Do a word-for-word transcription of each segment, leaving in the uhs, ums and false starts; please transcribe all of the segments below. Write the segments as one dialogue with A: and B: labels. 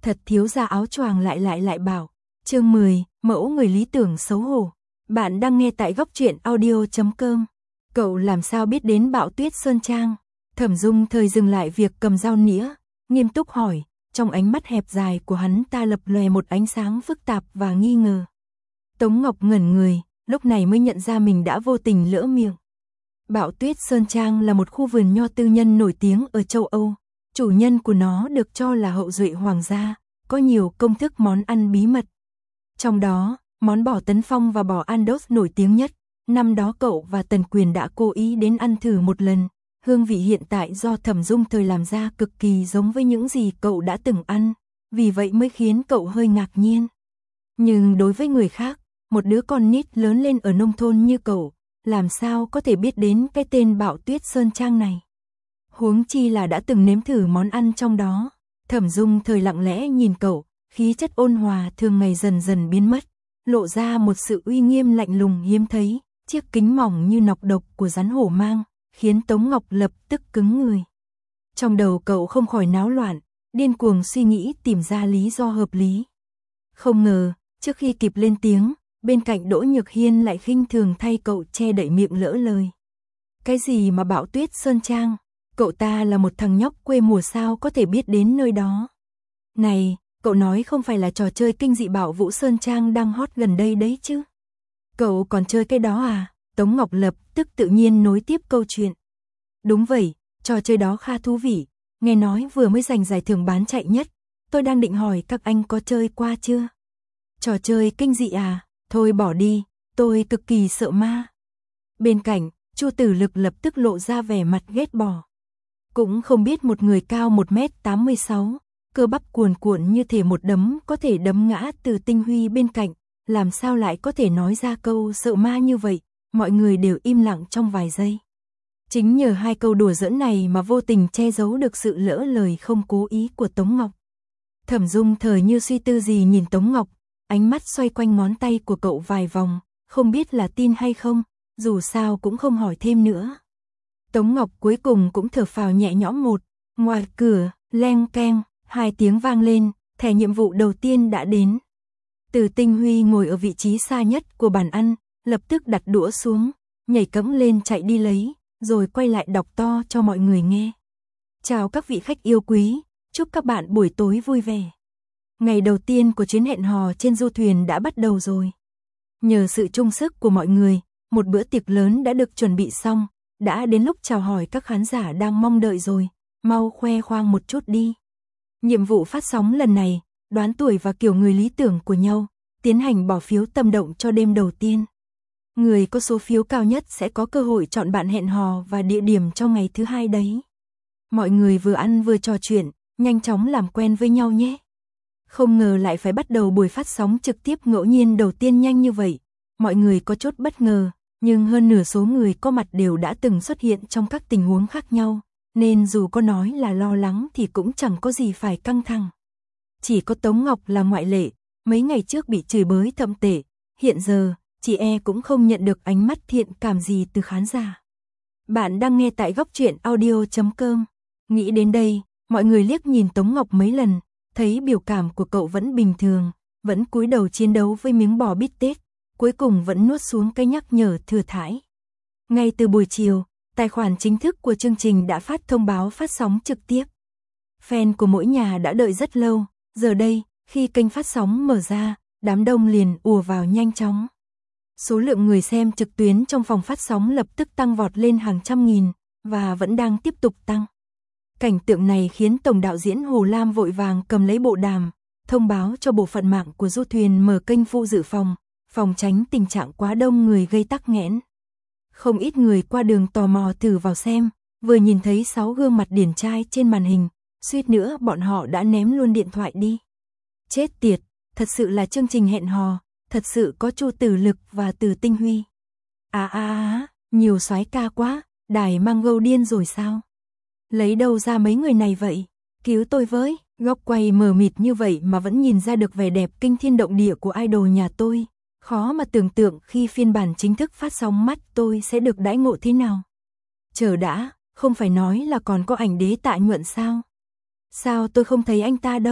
A: thật thiếu gia áo choàng lại lại lại bảo. Chương mười, mẫu người lý tưởng xấu hổ. Bạn đang nghe tại góc truyện audio chấm com. Cậu làm sao biết đến Bạo Tuyết Sơn Trang? Thẩm Dung thời dừng lại việc cầm dao nĩa, nghiêm túc hỏi, trong ánh mắt hẹp dài của hắn ta lập lòe một ánh sáng phức tạp và nghi ngờ. Tống Ngọc ngẩn người, lúc này mới nhận ra mình đã vô tình lỡ miệng. Bạo Tuyết Sơn Trang là một khu vườn nho tư nhân nổi tiếng ở châu Âu. Chủ nhân của nó được cho là hậu duệ hoàng gia, có nhiều công thức món ăn bí mật. Trong đó, món bò Tấn Phong và bò Andos nổi tiếng nhất. Năm đó cậu và Tần Quyền đã cố ý đến ăn thử một lần. Hương vị hiện tại do Thẩm Dung thời làm ra cực kỳ giống với những gì cậu đã từng ăn, vì vậy mới khiến cậu hơi ngạc nhiên. Nhưng đối với người khác, một đứa con nít lớn lên ở nông thôn như cậu, làm sao có thể biết đến cái tên Bạo Tuyết Sơn Trang này. Huống chi là đã từng nếm thử món ăn trong đó. Thẩm Dung thời lặng lẽ nhìn cậu, khí chất ôn hòa thường ngày dần dần biến mất, lộ ra một sự uy nghiêm lạnh lùng hiếm thấy, chiếc kính mỏng như nọc độc của rắn hổ mang, khiến Tống Ngọc lập tức cứng người. Trong đầu cậu không khỏi náo loạn, điên cuồng suy nghĩ tìm ra lý do hợp lý. Không ngờ, trước khi kịp lên tiếng, bên cạnh Đỗ Nhược Hiên lại khinh thường thay cậu che đậy miệng lỡ lời. Cái gì mà Bạo Tuyết Sơn Trang? Cậu ta là một thằng nhóc quê mùa sao có thể biết đến nơi đó. Này, cậu nói không phải là trò chơi kinh dị Bảo Vũ Sơn Trang đang hot gần đây đấy chứ? Cậu còn chơi cái đó à? Tống Ngọc lập tức tự nhiên nối tiếp câu chuyện. Đúng vậy, trò chơi đó khá thú vị, nghe nói vừa mới giành giải thưởng bán chạy nhất, tôi đang định hỏi các anh có chơi qua chưa? Trò chơi kinh dị à? Thôi bỏ đi, tôi cực kỳ sợ ma. Bên cạnh, Chu Tử Lực lập tức lộ ra vẻ mặt ghét bỏ. Cũng không biết một người cao một mét tám mươi sáu, cơ bắp cuồn cuộn như thể một đấm có thể đấm ngã Từ Tinh Huy bên cạnh, làm sao lại có thể nói ra câu sợ ma như vậy, mọi người đều im lặng trong vài giây. Chính nhờ hai câu đùa giỡn này mà vô tình che giấu được sự lỡ lời không cố ý của Tống Ngọc. Thẩm Dung thời như suy tư gì nhìn Tống Ngọc, ánh mắt xoay quanh ngón tay của cậu vài vòng, không biết là tin hay không, dù sao cũng không hỏi thêm nữa. Tống Ngọc cuối cùng cũng thở phào nhẹ nhõm một, ngoài cửa, leng keng, hai tiếng vang lên, thẻ nhiệm vụ đầu tiên đã đến. Từ Tinh Huy ngồi ở vị trí xa nhất của bàn ăn, lập tức đặt đũa xuống, nhảy cẫng lên chạy đi lấy, rồi quay lại đọc to cho mọi người nghe. Chào các vị khách yêu quý, chúc các bạn buổi tối vui vẻ. Ngày đầu tiên của chuyến hẹn hò trên du thuyền đã bắt đầu rồi. Nhờ sự chung sức của mọi người, một bữa tiệc lớn đã được chuẩn bị xong, đã đến lúc chào hỏi các khán giả đang mong đợi rồi, mau khoe khoang một chút đi. Nhiệm vụ phát sóng lần này, đoán tuổi và kiểu người lý tưởng của nhau, tiến hành bỏ phiếu tâm động cho đêm đầu tiên. Người có số phiếu cao nhất sẽ có cơ hội chọn bạn hẹn hò và địa điểm cho ngày thứ hai đấy. Mọi người vừa ăn vừa trò chuyện, nhanh chóng làm quen với nhau nhé. Không ngờ lại phải bắt đầu buổi phát sóng trực tiếp ngẫu nhiên đầu tiên nhanh như vậy. Mọi người có chút bất ngờ, nhưng hơn nửa số người có mặt đều đã từng xuất hiện trong các tình huống khác nhau, nên dù có nói là lo lắng thì cũng chẳng có gì phải căng thẳng. Chỉ có Tống Ngọc là ngoại lệ, mấy ngày trước bị chửi bới thậm tệ, hiện giờ, chị e cũng không nhận được ánh mắt thiện cảm gì từ khán giả. Bạn đang nghe tại góc truyện audio chấm com. Nghĩ đến đây, mọi người liếc nhìn Tống Ngọc mấy lần, thấy biểu cảm của cậu vẫn bình thường, vẫn cúi đầu chiến đấu với miếng bò bít tết, cuối cùng vẫn nuốt xuống cái nhắc nhở thừa thãi. Ngay từ buổi chiều, tài khoản chính thức của chương trình đã phát thông báo phát sóng trực tiếp. Fan của mỗi nhà đã đợi rất lâu, giờ đây, khi kênh phát sóng mở ra, đám đông liền ùa vào nhanh chóng. Số lượng người xem trực tuyến trong phòng phát sóng lập tức tăng vọt lên hàng trăm nghìn, và vẫn đang tiếp tục tăng. Cảnh tượng này khiến tổng đạo diễn Hồ Lam vội vàng cầm lấy bộ đàm, thông báo cho bộ phận mạng của du thuyền mở kênh phụ dự phòng, phòng tránh tình trạng quá đông người gây tắc nghẽn. Không ít người qua đường tò mò thử vào xem, vừa nhìn thấy sáu gương mặt điển trai trên màn hình, suýt nữa bọn họ đã ném luôn điện thoại đi. Chết tiệt, thật sự là chương trình hẹn hò, thật sự có Chu Tử Lực và Từ Tinh Huy. À à à, nhiều soái ca quá, đài mang gâu điên rồi sao? Lấy đâu ra mấy người này vậy? Cứu tôi với, góc quay mờ mịt như vậy mà vẫn nhìn ra được vẻ đẹp kinh thiên động địa của idol nhà tôi. Khó mà tưởng tượng khi phiên bản chính thức phát sóng mắt tôi sẽ được đãi ngộ thế nào. Chờ đã, không phải nói là còn có ảnh đế Tạ Nhuận sao? Sao tôi không thấy anh ta đâu?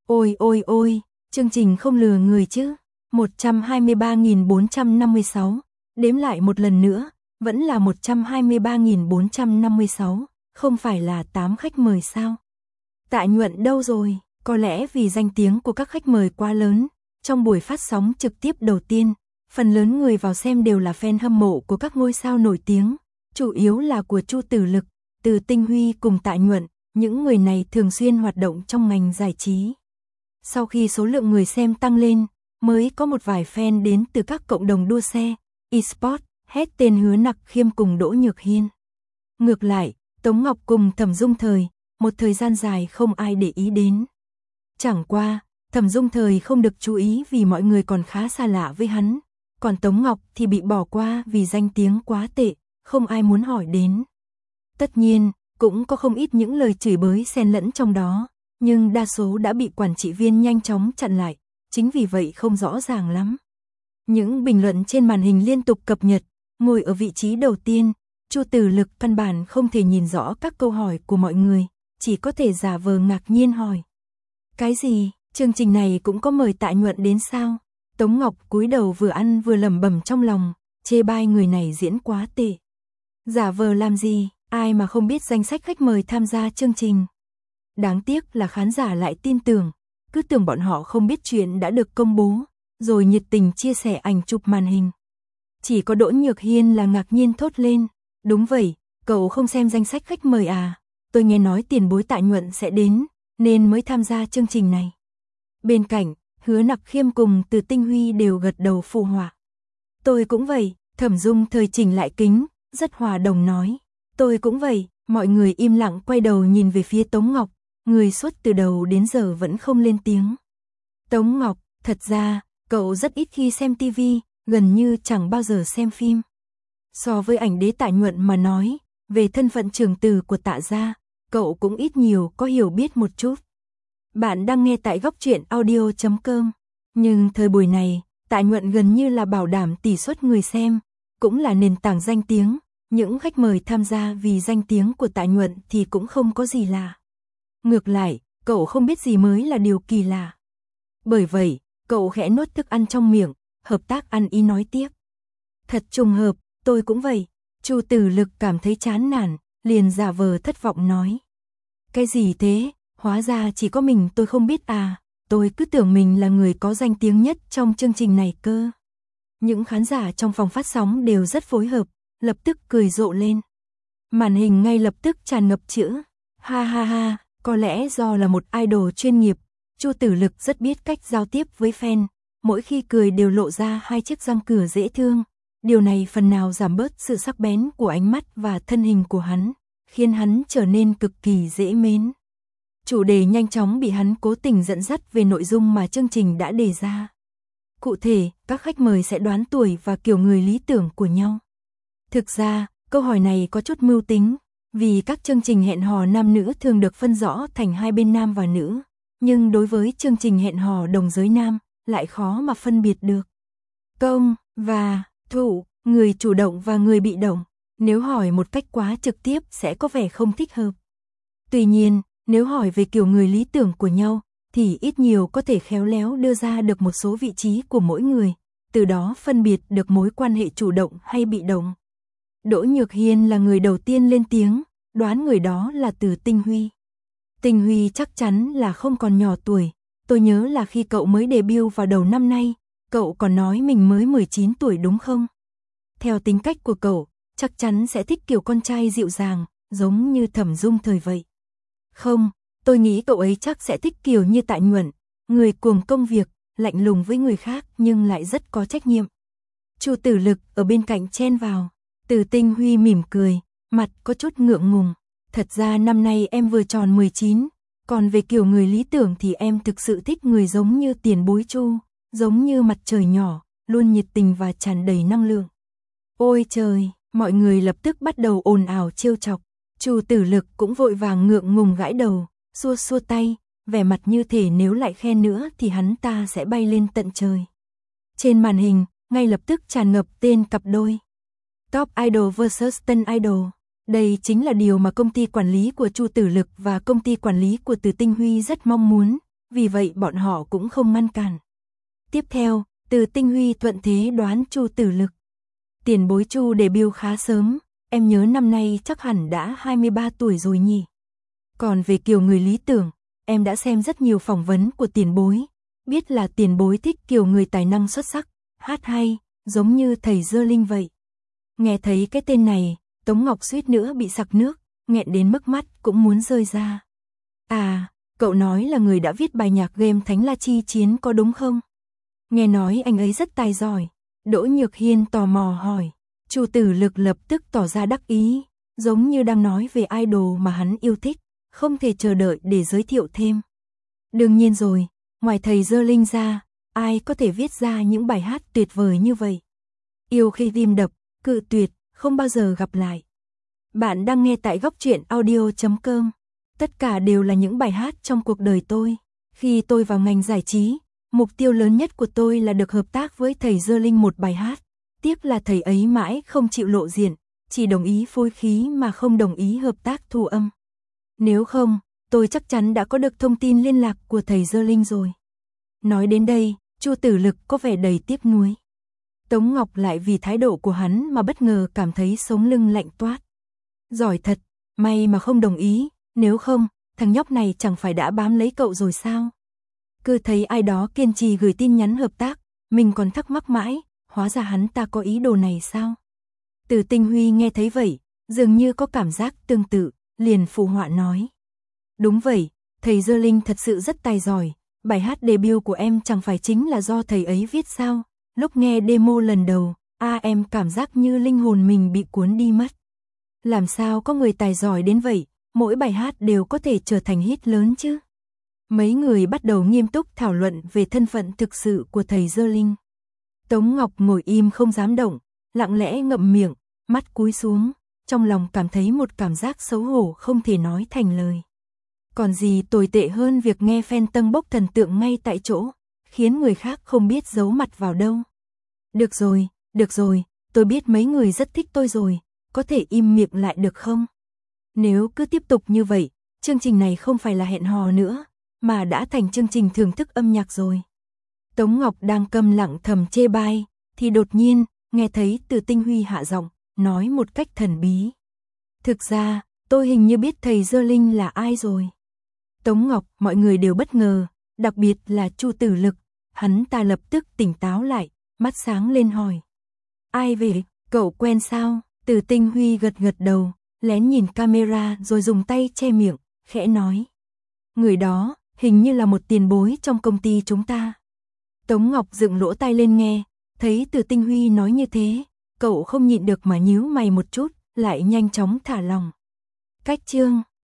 A: Ôi ôi ôi, chương trình không lừa người chứ. một trăm hai mươi ba nghìn bốn trăm năm mươi sáu, đếm lại một lần nữa, vẫn là một trăm hai mươi ba nghìn bốn trăm năm mươi sáu, không phải là tám khách mời sao? Tạ Nhuận đâu rồi? Có lẽ vì danh tiếng của các khách mời quá lớn, trong buổi phát sóng trực tiếp đầu tiên, phần lớn người vào xem đều là fan hâm mộ của các ngôi sao nổi tiếng, chủ yếu là của Chu Tử Lực, Từ Tinh Huy cùng Tạ Nhuận, những người này thường xuyên hoạt động trong ngành giải trí. Sau khi số lượng người xem tăng lên, mới có một vài fan đến từ các cộng đồng đua xe, e-sport, hét tên Hứa Nặc Khiêm cùng Đỗ Nhược Hiên. Ngược lại, Tống Ngọc cùng Thẩm Dung Thời, một thời gian dài không ai để ý đến. Chẳng qua, Thẩm Dung Thời không được chú ý vì mọi người còn khá xa lạ với hắn, còn Tống Ngọc thì bị bỏ qua vì danh tiếng quá tệ, không ai muốn hỏi đến. Tất nhiên, cũng có không ít những lời chửi bới xen lẫn trong đó, nhưng đa số đã bị quản trị viên nhanh chóng chặn lại, chính vì vậy không rõ ràng lắm. Những bình luận trên màn hình liên tục cập nhật, ngồi ở vị trí đầu tiên, Chu Tử Lực căn bản không thể nhìn rõ các câu hỏi của mọi người, chỉ có thể giả vờ ngạc nhiên hỏi. Cái gì, chương trình này cũng có mời Tạ Nhuận đến sao? Tống Ngọc cúi đầu vừa ăn vừa lẩm bẩm trong lòng, chê bai người này diễn quá tệ. Giả vờ làm gì, ai mà không biết danh sách khách mời tham gia chương trình. Đáng tiếc là khán giả lại tin tưởng, cứ tưởng bọn họ không biết chuyện đã được công bố, rồi nhiệt tình chia sẻ ảnh chụp màn hình. Chỉ có Đỗ Nhược Hiên là ngạc nhiên thốt lên, đúng vậy, cậu không xem danh sách khách mời à, tôi nghe nói tiền bối Tạ Nhuận sẽ đến, nên mới tham gia chương trình này. Bên cạnh, Hứa Nặc Khiêm cùng Từ Tinh Huy đều gật đầu phụ họa. Tôi cũng vậy, Thẩm Dung Thời chỉnh lại kính, rất hòa đồng nói. Tôi cũng vậy, mọi người im lặng quay đầu nhìn về phía Tống Ngọc, người suốt từ đầu đến giờ vẫn không lên tiếng. Tống Ngọc, thật ra, cậu rất ít khi xem tivi, gần như chẳng bao giờ xem phim. So với ảnh đế Tạ Nhuận mà nói, về thân phận trưởng tử của Tạ gia, cậu cũng ít nhiều có hiểu biết một chút. Bạn đang nghe tại góc truyện audio chấm com. Nhưng thời buổi này, Tạ Nhuận gần như là bảo đảm tỷ suất người xem, cũng là nền tảng danh tiếng. Những khách mời tham gia vì danh tiếng của Tạ Nhuận thì cũng không có gì lạ. Ngược lại, cậu không biết gì mới là điều kỳ lạ. Bởi vậy, cậu khẽ nuốt thức ăn trong miệng, hợp tác ăn ý nói tiếp. Thật trùng hợp, tôi cũng vậy. Chu Tử Lực cảm thấy chán nản, liền giả vờ thất vọng nói. Cái gì thế, hóa ra chỉ có mình tôi không biết à, tôi cứ tưởng mình là người có danh tiếng nhất trong chương trình này cơ. Những khán giả trong phòng phát sóng đều rất phối hợp, lập tức cười rộ lên. Màn hình ngay lập tức tràn ngập chữ, ha ha ha, có lẽ do là một idol chuyên nghiệp, Chu Tử Lực rất biết cách giao tiếp với fan, mỗi khi cười đều lộ ra hai chiếc răng cửa dễ thương. Điều này phần nào giảm bớt sự sắc bén của ánh mắt và thân hình của hắn, khiến hắn trở nên cực kỳ dễ mến. Chủ đề nhanh chóng bị hắn cố tình dẫn dắt về nội dung mà chương trình đã đề ra. Cụ thể, các khách mời sẽ đoán tuổi và kiểu người lý tưởng của nhau. Thực ra, câu hỏi này có chút mưu tính, vì các chương trình hẹn hò nam nữ thường được phân rõ thành hai bên nam và nữ, nhưng đối với chương trình hẹn hò đồng giới nam, lại khó mà phân biệt được. Công và thủ, người chủ động và người bị động, nếu hỏi một cách quá trực tiếp sẽ có vẻ không thích hợp. Tuy nhiên, nếu hỏi về kiểu người lý tưởng của nhau, thì ít nhiều có thể khéo léo đưa ra được một số vị trí của mỗi người, từ đó phân biệt được mối quan hệ chủ động hay bị động. Đỗ Nhược Hiên là người đầu tiên lên tiếng, đoán người đó là Từ Tinh Huy. Tinh Huy chắc chắn là không còn nhỏ tuổi, tôi nhớ là khi cậu mới debut vào đầu năm nay, cậu còn nói mình mới mười chín tuổi đúng không? Theo tính cách của cậu, chắc chắn sẽ thích kiểu con trai dịu dàng, giống như Thẩm Dung Thời vậy. Không, tôi nghĩ cậu ấy chắc sẽ thích kiểu như Tạ Nhuận, người cuồng công việc, lạnh lùng với người khác nhưng lại rất có trách nhiệm. Chu Tử Lực ở bên cạnh chen vào. Từ Tinh Huy mỉm cười, mặt có chút ngượng ngùng. Thật ra năm nay em vừa tròn mười chín, còn về kiểu người lý tưởng thì em thực sự thích người giống như tiền bối Chu, giống như mặt trời nhỏ, luôn nhiệt tình và tràn đầy năng lượng. Ôi trời, mọi người lập tức bắt đầu ồn ào trêu chọc. Chu Tử Lực cũng vội vàng ngượng ngùng gãi đầu, xua xua tay, vẻ mặt như thể nếu lại khen nữa thì hắn ta sẽ bay lên tận trời. Trên màn hình, ngay lập tức tràn ngập tên cặp đôi. Top Idol versus Tân Idol. Đây chính là điều mà công ty quản lý của Chu Tử Lực và công ty quản lý của Từ Tinh Huy rất mong muốn, vì vậy bọn họ cũng không ngăn cản. Tiếp theo, Từ Tinh Huy thuận thế đoán Chu Tử Lực. Tiền bối Chu debut khá sớm, em nhớ năm nay chắc hẳn đã hai mươi ba tuổi rồi nhỉ. Còn về kiểu người lý tưởng, em đã xem rất nhiều phỏng vấn của tiền bối, biết là tiền bối thích kiểu người tài năng xuất sắc, hát hay, giống như thầy Dơ Linh vậy. Nghe thấy cái tên này, Tống Ngọc suýt nữa bị sặc nước, nghẹn đến mức mắt cũng muốn rơi ra. À, cậu nói là người đã viết bài nhạc game Thánh La Chi Chiến có đúng không? Nghe nói anh ấy rất tài giỏi. Đỗ Nhược Hiên tò mò hỏi. Chu Tử Lực lập tức tỏ ra đắc ý, giống như đang nói về idol mà hắn yêu thích, không thể chờ đợi để giới thiệu thêm. Đương nhiên rồi, ngoài thầy Dơ Linh ra, ai có thể viết ra những bài hát tuyệt vời như vậy. Yêu khi tim đập, cự tuyệt, không bao giờ gặp lại. Bạn đang nghe tại góc truyện audio chấm com. Tất cả đều là những bài hát trong cuộc đời tôi. Khi tôi vào ngành giải trí, mục tiêu lớn nhất của tôi là được hợp tác với thầy Dơ Linh một bài hát. Tiếc là thầy ấy mãi không chịu lộ diện, chỉ đồng ý phối khí mà không đồng ý hợp tác thu âm. Nếu không, tôi chắc chắn đã có được thông tin liên lạc của thầy Dơ Linh rồi. Nói đến đây, Chu Tử Lực có vẻ đầy tiếc nuối. Tống Ngọc lại vì thái độ của hắn mà bất ngờ cảm thấy sống lưng lạnh toát. Giỏi thật, may mà không đồng ý, nếu không, thằng nhóc này chẳng phải đã bám lấy cậu rồi sao? Cứ thấy ai đó kiên trì gửi tin nhắn hợp tác, mình còn thắc mắc mãi, hóa ra hắn ta có ý đồ này sao? Từ Tinh Huy nghe thấy vậy, dường như có cảm giác tương tự, liền phụ họa nói. Đúng vậy, thầy Dơ Linh thật sự rất tài giỏi, bài hát debut của em chẳng phải chính là do thầy ấy viết sao? Lúc nghe demo lần đầu, a em cảm giác như linh hồn mình bị cuốn đi mất. Làm sao có người tài giỏi đến vậy, mỗi bài hát đều có thể trở thành hit lớn chứ? Mấy người bắt đầu nghiêm túc thảo luận về thân phận thực sự của thầy Dơ Linh. Tống Ngọc ngồi im không dám động, lặng lẽ ngậm miệng, mắt cúi xuống, trong lòng cảm thấy một cảm giác xấu hổ không thể nói thành lời. Còn gì tồi tệ hơn việc nghe fan tâng bốc thần tượng ngay tại chỗ, khiến người khác không biết giấu mặt vào đâu. Được rồi, được rồi, tôi biết mấy người rất thích tôi rồi, có thể im miệng lại được không? Nếu cứ tiếp tục như vậy, chương trình này không phải là hẹn hò nữa, mà đã thành chương trình thưởng thức âm nhạc rồi. Tống Ngọc đang câm lặng thầm chê bai, thì đột nhiên, nghe thấy Từ Tinh Huy hạ giọng, nói một cách thần bí. Thực ra, tôi hình như biết thầy Dơ Linh là ai rồi. Tống Ngọc, mọi người đều bất ngờ, đặc biệt là Chu Tử Lực, hắn ta lập tức tỉnh táo lại, mắt sáng lên hỏi. Ai về, cậu quen sao? Từ Tinh Huy gật gật đầu, lén nhìn camera rồi dùng tay che miệng, khẽ nói. Người đó, hình như là một tiền bối trong công ty chúng ta. Tống Ngọc dựng lỗ tai lên nghe, thấy Từ Tinh Huy nói như thế, cậu không nhịn được mà nhíu mày một chút, lại nhanh chóng thả lòng. Cách chương